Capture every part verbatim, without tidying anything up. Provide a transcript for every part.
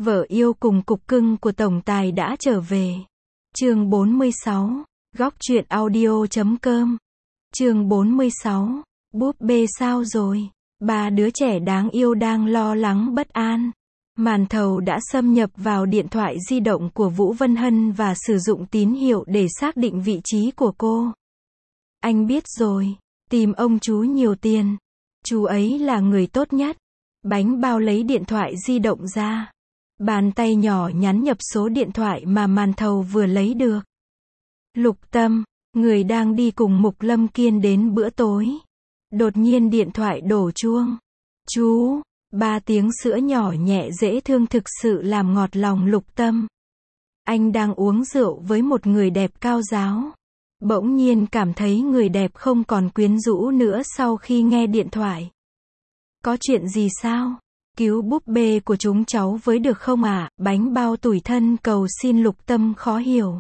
Vợ yêu cùng cục cưng của tổng tài đã trở về. Chương bốn mươi sáu, góc truyện audio chấm com. Chương bốn mươi sáu, búp bê sao rồi? Ba đứa trẻ đáng yêu đang lo lắng bất an. Màn thầu đã xâm nhập vào điện thoại di động của Vũ Vân Hân và sử dụng tín hiệu để xác định vị trí của cô. Anh biết rồi, tìm ông chú nhiều tiền. Chú ấy là người tốt nhất. Bánh bao lấy điện thoại di động ra. Bàn tay nhỏ nhắn nhập số điện thoại mà màn thầu vừa lấy được. Lục Tâm, người đang đi cùng Mục Lâm Kiên đến bữa tối. Đột nhiên điện thoại đổ chuông. Chú, ba tiếng sữa nhỏ nhẹ dễ thương thực sự làm ngọt lòng Lục Tâm. Anh đang uống rượu với một người đẹp cao ráo. Bỗng nhiên cảm thấy người đẹp không còn quyến rũ nữa sau khi nghe điện thoại. Có chuyện gì sao? Cứu búp bê của chúng cháu với được không ạ? À? Bánh bao tủi thân cầu xin Lục Tâm khó hiểu.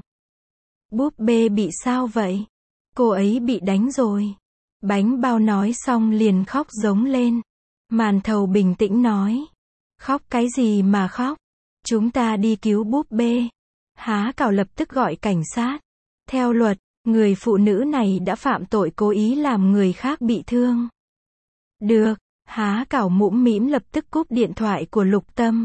Búp bê bị sao vậy? Cô ấy bị đánh rồi. Bánh bao nói xong liền khóc giống lên. Màn thầu bình tĩnh nói. Khóc cái gì mà khóc? Chúng ta đi cứu búp bê. Há Cảo lập tức gọi cảnh sát. Theo luật, người phụ nữ này đã phạm tội cố ý làm người khác bị thương. Được. Há Cảo mũm mĩm lập tức cúp điện thoại của Lục Tâm.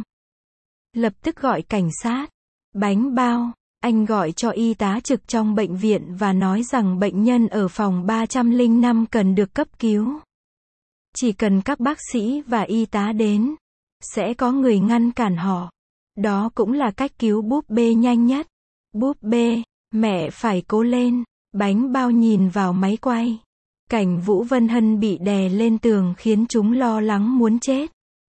Lập tức gọi cảnh sát. Bánh bao, anh gọi cho y tá trực trong bệnh viện và nói rằng bệnh nhân ở phòng ba trăm lẻ năm cần được cấp cứu. Chỉ cần các bác sĩ và y tá đến, sẽ có người ngăn cản họ. Đó cũng là cách cứu búp bê nhanh nhất. Búp bê, mẹ phải cố lên. Bánh bao nhìn vào máy quay. Cảnh Vũ Vân Hân bị đè lên tường khiến chúng lo lắng muốn chết.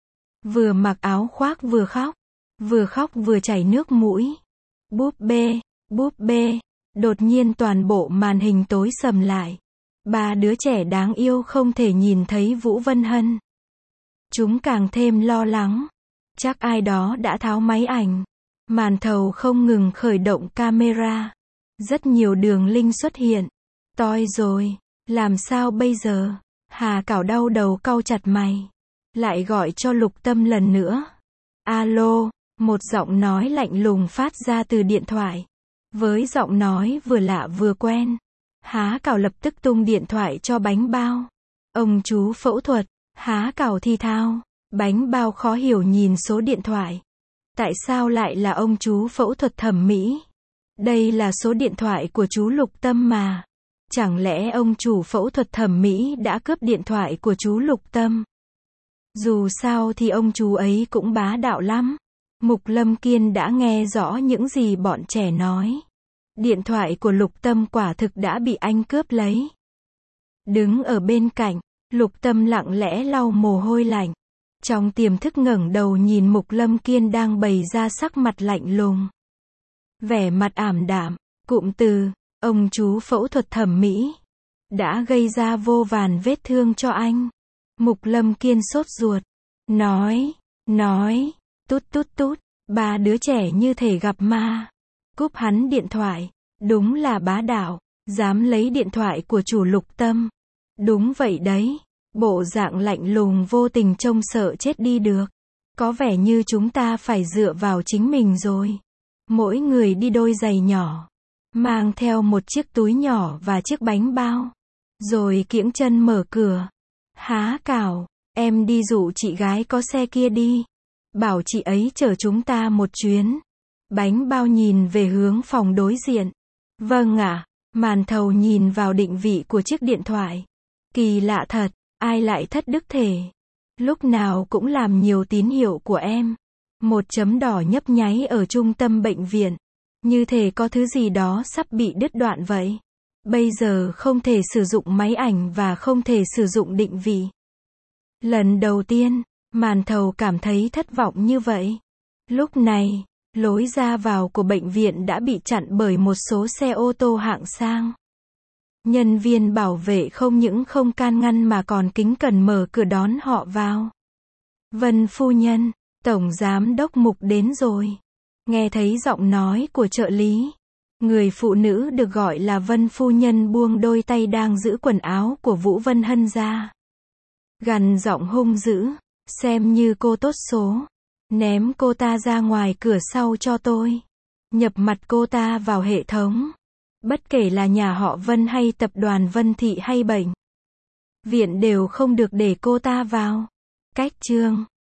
Vừa mặc áo khoác vừa khóc. Vừa khóc vừa chảy nước mũi. Búp bê, búp bê. Đột nhiên toàn bộ màn hình tối sầm lại. Ba đứa trẻ đáng yêu không thể nhìn thấy Vũ Vân Hân. Chúng càng thêm lo lắng. Chắc ai đó đã tháo máy ảnh. Màn thầu không ngừng khởi động camera. Rất nhiều đường link xuất hiện. Toi rồi. Làm sao bây giờ? Hà Cảo đau đầu cau chặt mày. Lại gọi cho Lục Tâm lần nữa. Alo, một giọng nói lạnh lùng phát ra từ điện thoại. Với giọng nói vừa lạ vừa quen. Há Cảo lập tức tung điện thoại cho bánh bao. Ông chú phẫu thuật. Há Cảo thi thao. Bánh bao khó hiểu nhìn số điện thoại. Tại sao lại là ông chú phẫu thuật thẩm mỹ? Đây là số điện thoại của chú Lục Tâm mà. Chẳng lẽ ông chủ phẫu thuật thẩm mỹ đã cướp điện thoại của chú Lục Tâm? Dù sao thì ông chú ấy cũng bá đạo lắm. Mục Lâm Kiên đã nghe rõ những gì bọn trẻ nói. Điện thoại của Lục Tâm quả thực đã bị anh cướp lấy. Đứng ở bên cạnh, Lục Tâm lặng lẽ lau mồ hôi lạnh. Trong tiềm thức ngẩng đầu nhìn Mục Lâm Kiên đang bày ra sắc mặt lạnh lùng. Vẻ mặt ảm đạm, cụm từ, ông chú phẫu thuật thẩm mỹ, đã gây ra vô vàn vết thương cho anh. Mục Lâm Kiên sốt ruột. Nói, nói, tút tút tút, ba đứa trẻ như thể gặp ma. Cúp hắn điện thoại, đúng là bá đạo, dám lấy điện thoại của chủ Lục Tâm. Đúng vậy đấy, bộ dạng lạnh lùng vô tình trông sợ chết đi được. Có vẻ như chúng ta phải dựa vào chính mình rồi. Mỗi người đi đôi giày nhỏ. Mang theo một chiếc túi nhỏ và chiếc bánh bao. Rồi kiễng chân mở cửa. Há Cảo, em đi dụ chị gái có xe kia đi. Bảo chị ấy chở chúng ta một chuyến. Bánh bao nhìn về hướng phòng đối diện. Vâng ạ. Màn thầu nhìn vào định vị của chiếc điện thoại. Kỳ lạ thật, ai lại thất đức thể. Lúc nào cũng làm nhiều tín hiệu của em. Một chấm đỏ nhấp nháy ở trung tâm bệnh viện. Như thể có thứ gì đó sắp bị đứt đoạn vậy. Bây giờ không thể sử dụng máy ảnh và không thể sử dụng định vị. Lần đầu tiên, màn thầu cảm thấy thất vọng như vậy. Lúc này, lối ra vào của bệnh viện đã bị chặn bởi một số xe ô tô hạng sang. Nhân viên bảo vệ không những không can ngăn mà còn kính cẩn mở cửa đón họ vào. Vân phu nhân, tổng giám đốc Mục đến rồi. Nghe thấy giọng nói của trợ lý, người phụ nữ được gọi là Vân phu nhân buông đôi tay đang giữ quần áo của Vũ Vân Hân ra. Gằn giọng hung dữ, xem như cô tốt số. Ném cô ta ra ngoài cửa sau cho tôi. Nhập mặt cô ta vào hệ thống. Bất kể là nhà họ Vân hay tập đoàn Vân Thị hay bệnh viện đều không được để cô ta vào. Cách chương